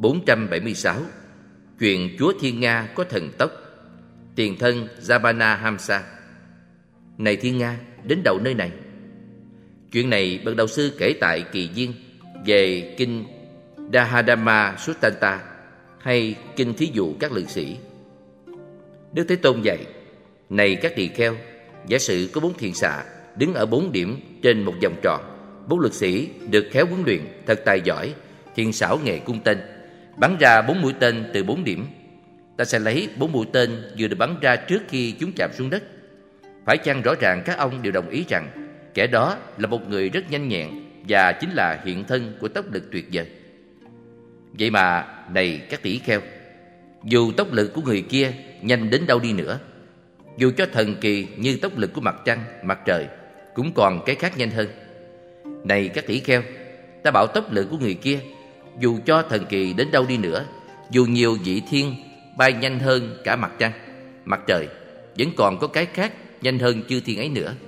476. Chuyện chúa Thiên Nga có thần tốc. Tiền thân Jabana Hamsa. Này Thiên Nga, đến đậu nơi này. Chuyện này bậc đạo sư kể tại Kỳ Viên về kinh Dahadama Suttanta hay kinh thí dụ các lực sĩ. Đức Thế Tôn dạy: Này các tỳ kheo, giả sử có 4 thiện xạ đứng ở 4 điểm trên một vòng tròn. 4 lực sĩ được khéo huấn luyện, thật tài giỏi, thiện xảo nghề cung tên, bắn ra 4 mũi tên từ 4 điểm. Ta sẽ lấy 4 mũi tên vừa được bắn ra trước khi chúng chạm xuống đất. Phải chăng rõ ràng các ông đều đồng ý rằng kẻ đó là một người rất nhanh nhẹn và chính là hiện thân của tốc lực tuyệt vời? Vậy mà, này các tỷ kheo, dù tốc lực của người kia nhanh đến đâu đi nữa, dù cho thần kỳ như tốc lực của mặt trăng, mặt trời, cũng còn cái khác nhanh hơn. Này các tỷ kheo, ta bảo tốc lực của người kia, dù cho thần kỳ đến đâu đi nữa, dù nhiều vị thiên bay nhanh hơn cả mặt trăng, mặt trời, vẫn còn có cái khác nhanh hơn chư thiên ấy nữa.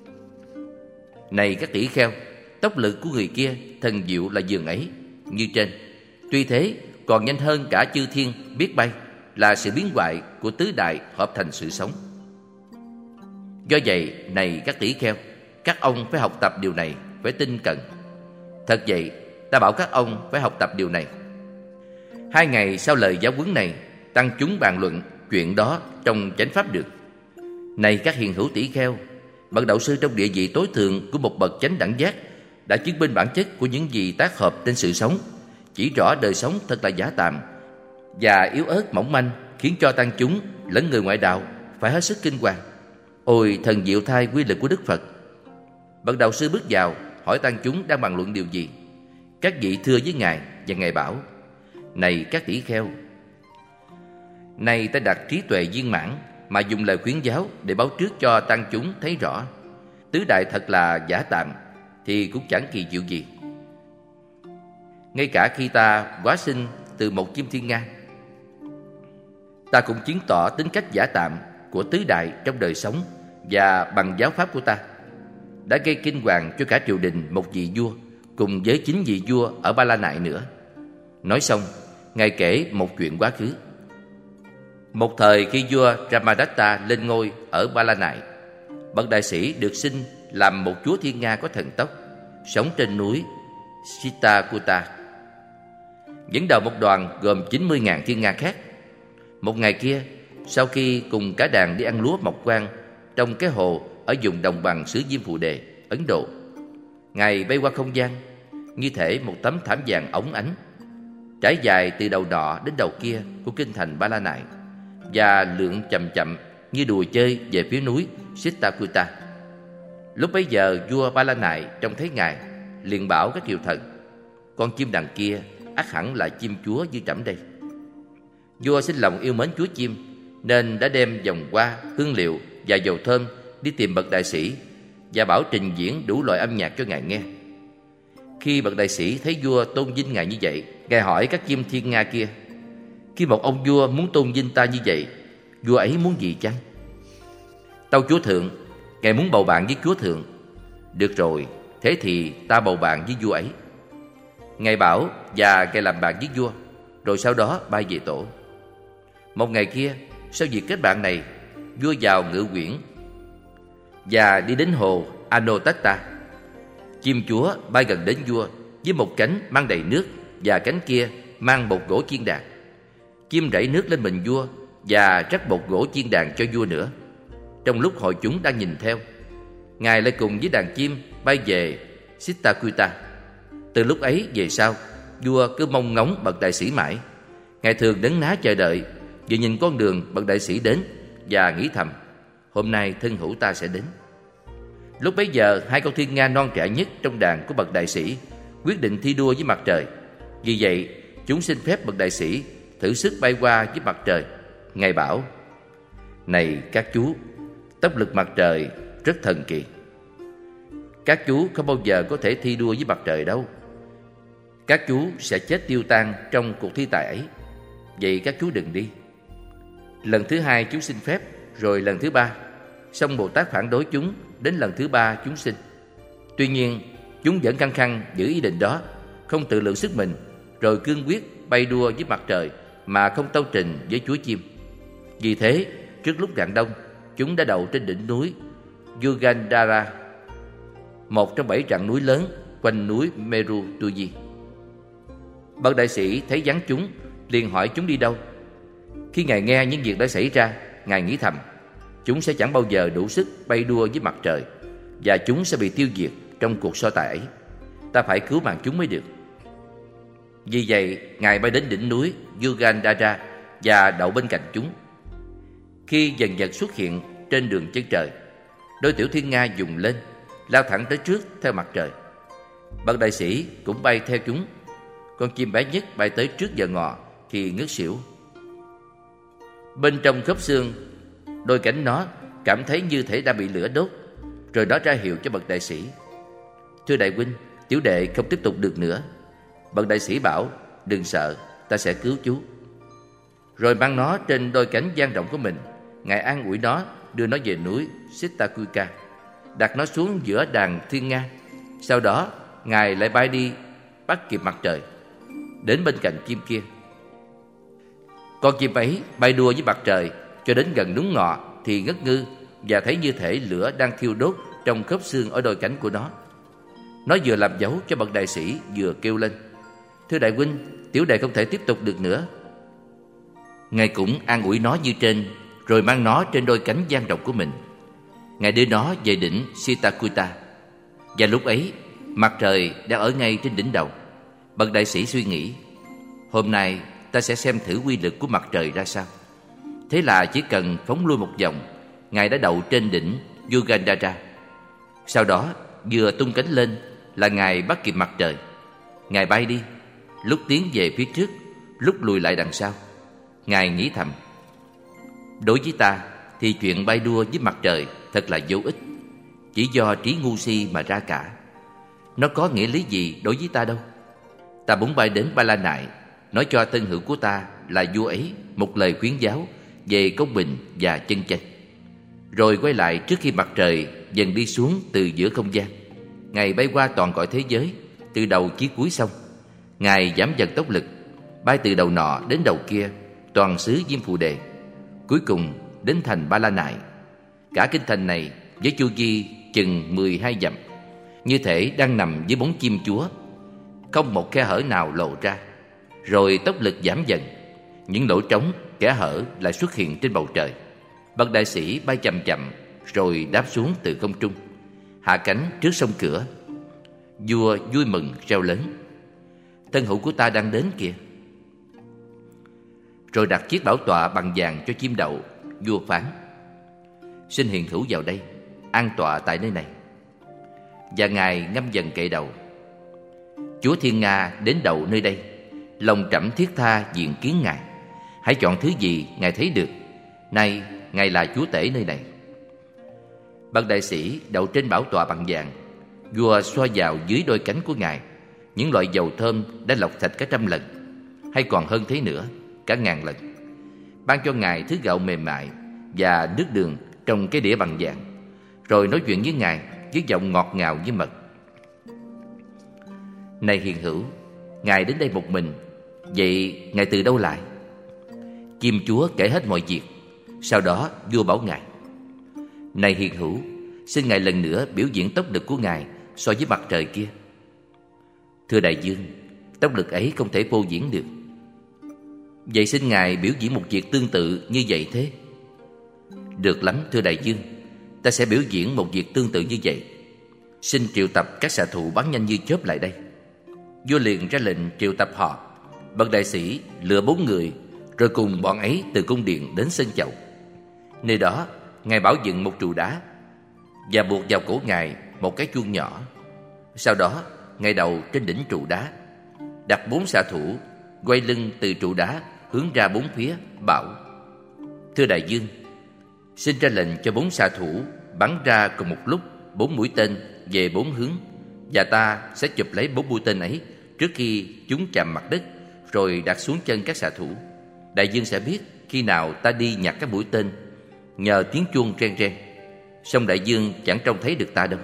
Này các tỷ kheo, tốc lực của người kia thần diệu là giường ấy như trên. Tuy thế còn nhanh hơn cả chư thiên biết bay, là sự biến hoại của tứ đại hợp thành sự sống. Do vậy, này các tỷ kheo, các ông phải học tập điều này, phải tinh cẩn. Thật vậy, ta bảo các ông phải học tập điều này. 2 ngày sau lời giáo huấn này, tăng chúng bàn luận chuyện đó trong chánh pháp đường. Này các hiền hữu tỷ kheo, bậc đạo sư trong địa vị tối thượng của một bậc chánh đẳng giác đã chứng minh bản chất của những gì tác hợp trên sự sống, chỉ rõ đời sống thật là giả tạm và yếu ớt mỏng manh, khiến cho tăng chúng lẫn người ngoại đạo phải hết sức kinh hoàng. Ôi thần diệu thay quy lực của Đức Phật! Bậc đạo sư bước vào hỏi tăng chúng đang bàn luận điều gì. Các vị thưa với ngài, và ngài bảo: Này các tỷ kheo, nay ta đặt trí tuệ viên mãn mà dùng lời khuyến giáo để báo trước cho tăng chúng thấy rõ tứ đại thật là giả tạm, thì cũng chẳng kỳ diệu gì. Ngay cả khi ta hóa sinh từ một chim thiên nga, ta cũng chứng tỏ tính cách giả tạm của tứ đại trong đời sống, và bằng giáo pháp của ta đã gây kinh hoàng cho cả triều đình một vị vua cùng với 9 vị vua ở Ba La Nại nữa. Nói xong, ngài kể một chuyện quá khứ. Một thời khi vua Ramadatta lên ngôi ở Ba La Nại, bậc đại sĩ được sinh làm một chúa thiên nga có thần tốc, sống trên núi Sitakuta, dẫn đầu một đoàn gồm 90.000 thiên nga khác. Một ngày kia, sau khi cùng cả đàn đi ăn lúa mọc quang trong cái hồ ở vùng đồng bằng xứ Diêm Phù Đề, Ấn Độ, ngài bay qua không gian như thể một tấm thảm vàng óng ánh, trải dài từ đầu nọ đến đầu kia của kinh thành Ba La Nại, và lượn chậm chậm như đùa chơi về phía núi Sitakuta. Lúc bấy giờ vua Ba La Nại trông thấy ngài, liền bảo các triều thần: Con chim đằng kia ắt hẳn là chim chúa như trẫm đây. Vua sinh lòng yêu mến chúa chim, nên đã đem vòng hoa, hương liệu và dầu thơm đi tìm bậc đại sĩ và bảo trình diễn đủ loại âm nhạc cho ngài nghe. Khi bậc đại sĩ thấy vua tôn vinh ngài như vậy, ngài hỏi các chim thiên nga kia: Khi một ông vua muốn tôn vinh ta như vậy, vua ấy muốn gì chăng? Tâu chúa thượng, ngài muốn bầu bạn với chúa thượng. Được rồi, thế thì ta bầu bạn với vua ấy. Ngài bảo, và ngài làm bạn với vua, rồi sau đó bay về tổ. Một ngày kia, sau việc kết bạn này, vua vào ngự quyển và đi đến hồ Anotatta. Chim chúa bay gần đến vua với một cánh mang đầy nước và cánh kia mang bột gỗ chiên đàn. Chim rảy nước lên mình vua và rắc bột gỗ chiên đàn cho vua nữa. Trong lúc hội chúng đang nhìn theo, ngài lại cùng với đàn chim bay về Sitakuta. Từ lúc ấy về sau, vua cứ mong ngóng bậc đại sĩ mãi. Ngài thường đấn ná chờ đợi, vừa nhìn con đường bậc đại sĩ đến và nghĩ thầm: Hôm nay thân hữu ta sẽ đến. Lúc bấy giờ, 2 con thiên nga non trẻ nhất trong đàn của bậc đại sĩ quyết định thi đua với mặt trời. Vì vậy, chúng xin phép bậc đại sĩ thử sức bay qua với mặt trời. Ngài bảo: Này các chú, tốc lực mặt trời rất thần kỳ. Các chú không bao giờ có thể thi đua với mặt trời đâu. Các chú sẽ chết tiêu tan trong cuộc thi tài ấy. Vậy các chú đừng đi. Lần thứ 2 chúng xin phép, rồi lần thứ 3. Xong Bồ Tát phản đối chúng, đến lần thứ 3 chúng xin. Tuy nhiên, chúng vẫn khăng khăng giữ ý định đó, không tự lượng sức mình, rồi cương quyết bay đua với mặt trời mà không tâu trình với Chúa Chim. Vì thế, trước lúc rạng đông, chúng đã đậu trên đỉnh núi Yugandhara, một trong 7 rặng núi lớn quanh núi Meru Tuji. Bậc đại sĩ thấy vắng chúng, liền hỏi chúng đi đâu. Khi Ngài nghe những việc đã xảy ra, Ngài nghĩ thầm: chúng sẽ chẳng bao giờ đủ sức bay đua với mặt trời, và chúng sẽ bị tiêu diệt trong cuộc so tài ấy. Ta phải cứu mạng chúng mới được. Vì vậy, Ngài bay đến đỉnh núi Yugandhara và đậu bên cạnh chúng. Khi dần dần xuất hiện trên đường chân trời, đôi tiểu thiên nga dùng lên, lao thẳng tới trước theo mặt trời. Bậc đại sĩ cũng bay theo chúng. Con chim bé nhất bay tới trước giờ ngọ thì ngất xỉu. Bên trong khớp xương, đôi cánh nó cảm thấy như thể đã bị lửa đốt, rồi nó ra hiệu cho bậc đại sĩ: "Thưa đại huynh, tiểu đệ không tiếp tục được nữa." Bậc đại sĩ bảo: "Đừng sợ, ta sẽ cứu chú." Rồi mang nó trên đôi cánh dang rộng của mình, Ngài an ủi nó, đưa nó về núi Sitakuka, đặt nó xuống giữa đàn thiên nga. Sau đó, Ngài lại bay đi bắt kịp mặt trời, đến bên cạnh chim kia. Con chim ấy bay đua với mặt trời cho đến gần đúng ngọ thì ngất ngư, và thấy như thể lửa đang thiêu đốt trong khớp xương ở đôi cánh của nó. Nó vừa làm dấu cho bậc đại sĩ, vừa kêu lên: "Thưa đại huynh, tiểu đệ không thể tiếp tục được nữa." Ngài cũng an ủi nó như trên, rồi mang nó trên đôi cánh dang rộng của mình. Ngài đưa nó về đỉnh Sitakuta, và lúc ấy mặt trời đang ở ngay trên đỉnh đầu. Bậc đại sĩ suy nghĩ: hôm nay ta sẽ xem thử quy lực của mặt trời ra sao. Thế là chỉ cần phóng lui một vòng, Ngài đã đậu trên đỉnh Yugandhara. Sau đó vừa tung cánh lên là Ngài bắt kịp mặt trời. Ngài bay đi, lúc tiến về phía trước, lúc lùi lại đằng sau. Ngài nghĩ thầm: đối với ta thì chuyện bay đua với mặt trời thật là vô ích, chỉ do trí ngu si mà ra cả. Nó có nghĩa lý gì đối với ta đâu. Ta muốn bay đến Ba La Nại, nói cho thân hữu của ta là vua ấy một lời khuyến giáo về công bình và chân chánh, rồi quay lại trước khi mặt trời dần đi xuống từ giữa không gian. Ngài bay qua toàn cõi thế giới, từ đầu chí cuối sông. Ngài giảm dần tốc lực, bay từ đầu nọ đến đầu kia, toàn xứ Diêm Phù Đề, cuối cùng đến thành Ba La Nại. Cả kinh thành này với chu vi chừng 12 dặm, như thể đang nằm dưới bóng chim chúa, không một khe hở nào lộ ra. Rồi tốc lực giảm dần, những lỗ trống, kẽ hở lại xuất hiện trên bầu trời. Bậc đại sĩ bay chậm chậm, rồi đáp xuống từ không trung, hạ cánh trước sông cửa. Vua vui mừng reo lớn: thân hữu của ta đang đến kìa. Rồi đặt chiếc bảo tọa bằng vàng cho chim đậu. Vua phán: xin hiện hữu vào đây, an tọa tại nơi này. Và Ngài ngâm dần kệ đầu. Chúa Thiên Nga đến đậu nơi đây, lòng trẫm thiết tha diện kiến Ngài. Hãy chọn thứ gì Ngài thấy được. Nay Ngài là chúa tể nơi này. Bậc đại sĩ đậu trên bảo tọa bằng vàng. Vua xoa vào dưới đôi cánh của Ngài những loại dầu thơm đã lọc thạch cả 100 lần, hay còn hơn thế nữa, cả 1000 lần. Ban cho Ngài thứ gạo mềm mại và nước đường trong cái đĩa bằng vàng, rồi nói chuyện với Ngài với giọng ngọt ngào như mật: này hiền hữu, Ngài đến đây một mình, vậy Ngài từ đâu lại? Chim chúa kể hết mọi việc. Sau đó vua bảo Ngài: này hiền hữu, xin Ngài lần nữa biểu diễn tốc lực của Ngài so với mặt trời kia. Thưa đại dương, tốc lực ấy không thể phô diễn được. Vậy xin Ngài biểu diễn một việc tương tự như vậy thế. Được lắm thưa đại dương, ta sẽ biểu diễn một việc tương tự như vậy. Xin triệu tập các xạ thủ bắn nhanh như chớp lại đây. Vua liền ra lệnh triệu tập họ. Bậc đại sĩ lựa 4 người, rồi cùng bọn ấy từ cung điện đến sân chầu. Nơi đó Ngài bảo dựng một trụ đá và buộc vào cổ Ngài một cái chuông nhỏ. Sau đó Ngài đậu trên đỉnh trụ đá, đặt 4 xạ thủ quay lưng từ trụ đá hướng ra 4 phía, bảo: thưa đại dương, xin ra lệnh cho 4 xạ thủ bắn ra cùng một lúc 4 mũi tên về 4 hướng, và ta sẽ chụp lấy 4 mũi tên ấy trước khi chúng chạm mặt đất, rồi đặt xuống chân các xạ thủ. Đại dương sẽ biết khi nào ta đi nhặt các mũi tên nhờ tiếng chuông reng reng, song đại dương chẳng trông thấy được ta đâu.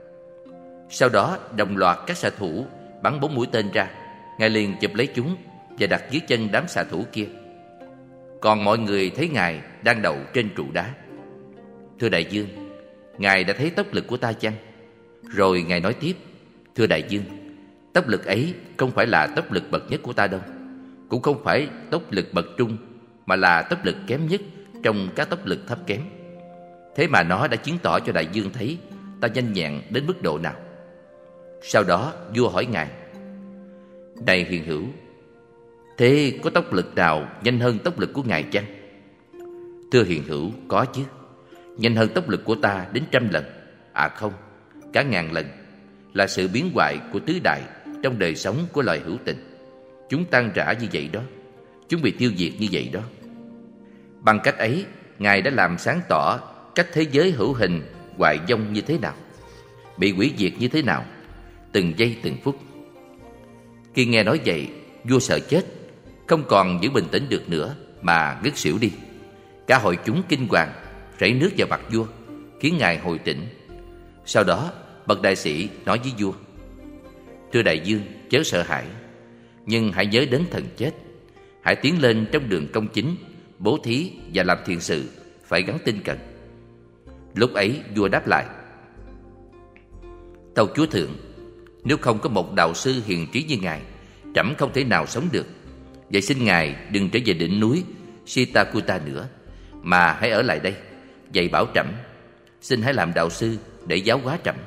Sau đó đồng loạt các xạ thủ bắn 4 mũi tên ra. Ngài liền chụp lấy chúng, và đặt dưới chân đám xạ thủ kia. Còn mọi người thấy Ngài đang đậu trên trụ đá. Thưa đại dương, Ngài đã thấy tốc lực của ta chăng? Rồi Ngài nói tiếp: Thưa đại dương, tốc lực ấy không phải là tốc lực bậc nhất của ta đâu, cũng không phải tốc lực bậc trung, mà là tốc lực kém nhất trong các tốc lực thấp kém. Thế mà nó đã chứng tỏ cho đại dương thấy ta nhanh nhẹn đến mức độ nào. Sau đó vua hỏi Ngài: Này hiền hữu, thế có tốc lực nào nhanh hơn tốc lực của Ngài chăng? Thưa hiền hữu, có chứ. Nhanh hơn tốc lực của ta đến 100 lần, à không, cả 1000 lần, là sự biến hoại của tứ đại trong đời sống của loài hữu tình. Chúng tan rã như vậy đó, chúng bị tiêu diệt như vậy đó. Bằng cách ấy, Ngài đã làm sáng tỏ cách thế giới hữu hình hoại vong như thế nào, bị hủy diệt như thế nào, từng giây từng phút. Khi nghe nói vậy, vua sợ chết, không còn giữ bình tĩnh được nữa mà ngất xỉu đi. Cả hội chúng kinh hoàng rảy nước vào mặt vua, khiến Ngài hồi tỉnh. Sau đó bậc đại sĩ nói với vua: Thưa đại dương, chớ sợ hãi, nhưng hãy nhớ đến thần chết. Hãy tiến lên trong đường công chính, bố thí và làm thiện sự, phải gắn tinh cẩn. Lúc ấy vua đáp lại: Tâu chúa thượng, nếu không có một đạo sư hiền trí như Ngài, trẫm không thể nào sống được. Vậy xin Ngài đừng trở về đỉnh núi Sitakuta nữa, mà hãy ở lại đây dạy bảo trẫm. Xin hãy làm đạo sư để giáo hóa trẫm.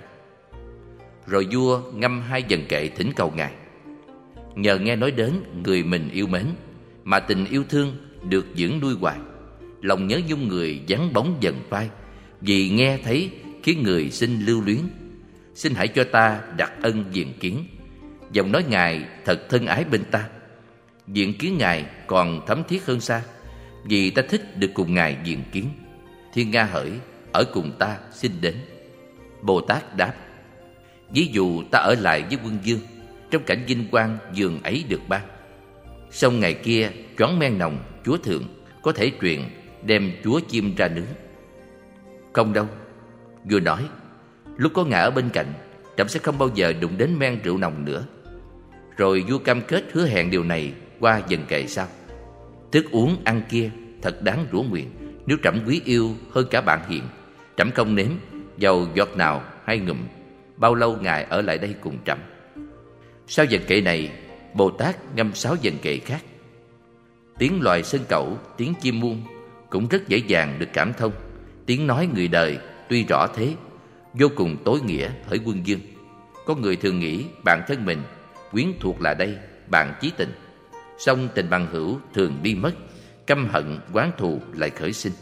Rồi vua ngâm 2 dần kệ thỉnh cầu Ngài. Nhờ nghe nói đến người mình yêu mến mà tình yêu thương được dưỡng nuôi hoài, lòng nhớ nhung người vắng bóng dần phai, vì nghe thấy khiến người sinh lưu luyến. Xin hãy cho ta đặc ân diện kiến. Giọng nói Ngài thật thân ái bên ta. Diện kiến Ngài còn thấm thiết hơn xa, vì ta thích được cùng Ngài diện kiến. Thiên Nga hỡi, ở cùng ta xin đến. Bồ Tát đáp: Ví dụ ta ở lại với quân vương, trong cảnh vinh quang giường ấy được ban. Xong ngày kia choáng men nồng, chúa thượng có thể truyền đem chúa chim ra nướng. Không đâu, vua nói, lúc có Ngài ở bên cạnh, trẫm sẽ không bao giờ đụng đến men rượu nồng nữa. Rồi vua cam kết hứa hẹn điều này qua dần kệ sau: Thức uống ăn kia thật đáng rủa nguyện. Nếu trẫm quý yêu hơn cả bạn hiện, trẫm không nếm dầu giọt nào hay ngụm, bao lâu Ngài ở lại đây cùng trẫm. Sau dần kệ này, Bồ Tát ngâm 6 dần kệ khác. Tiếng loài sơn cẩu, tiếng chim muông cũng rất dễ dàng được cảm thông. Tiếng nói người đời tuy rõ thế, vô cùng tối nghĩa hỡi quân vương. Có người thường nghĩ bản thân mình quyến thuộc là đây, bạn chí tình. Song tình bằng hữu thường đi mất, căm hận oán thù lại khởi sinh.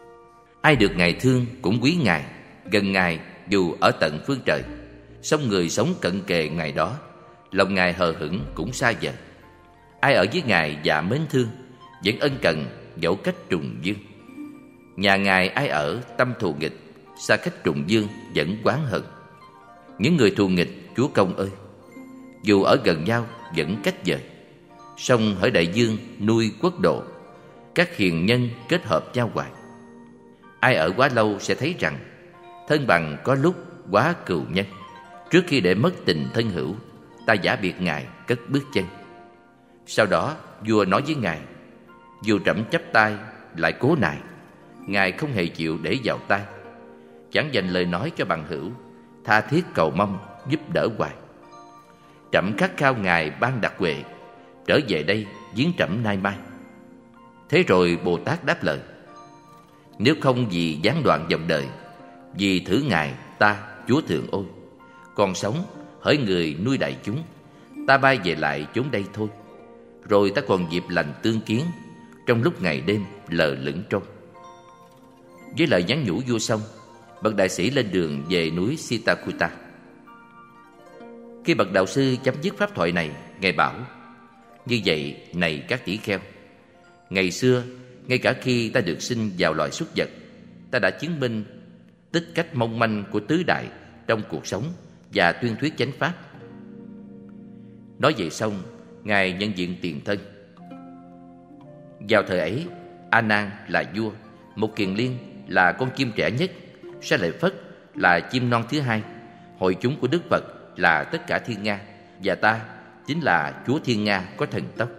Ai được Ngài thương cũng quý Ngài, gần Ngài dù ở tận phương trời. Song người sống cận kề Ngài đó, lòng Ngài hờ hững cũng xa vời. Ai ở với Ngài dạ mến thương, vẫn ân cần dẫu cách trùng dương. Nhà Ngài ai ở tâm thù nghịch, xa cách trùng dương vẫn oán hận. Những người thù nghịch Chúa Công ơi, dù ở gần nhau vẫn cách dời. Song hỡi đại dương nuôi quốc độ, các hiền nhân kết hợp nhau hoài. Ai ở quá lâu sẽ thấy rằng thân bằng có lúc quá cừu nhân. Trước khi để mất tình thân hữu, ta giả biệt Ngài cất bước chân. Sau đó vua nói với Ngài: Dù trẫm chắp tay lại cố nài, Ngài không hề chịu để vào tai. Chẳng dành lời nói cho bằng hữu, tha thiết cầu mong giúp đỡ hoài. Trẫm khát khao Ngài ban đặc huệ, trở về đây viếng trẫm nay mai. Thế rồi Bồ Tát đáp lời: Nếu không vì gián đoạn dòng đời, vì thử Ngài ta Chúa Thượng ôi, còn sống hỡi người nuôi đại chúng, ta bay về lại chốn đây thôi. Rồi ta còn dịp lành tương kiến, trong lúc ngày đêm lờ lững trôi. Với lời nhắn nhủ vua xong, bậc đại sĩ lên đường về núi Sitakuta. Khi bậc đạo sư chấm dứt pháp thoại này, Ngài bảo: Như vậy này các tỷ kheo, ngày xưa ngay cả khi ta được sinh vào loài súc vật, ta đã chứng minh tích cách mong manh của tứ đại trong cuộc sống và tuyên thuyết chánh pháp. Nói vậy xong, Ngài nhận diện tiền thân. Vào thời ấy, A Nan là vua, một kiền liên là con chim trẻ nhất, Sa Lợi Phất là chim non thứ hai, hội chúng của Đức Phật là tất cả thiên nga, và ta chính là Chúa Thiên Nga có thần tốc.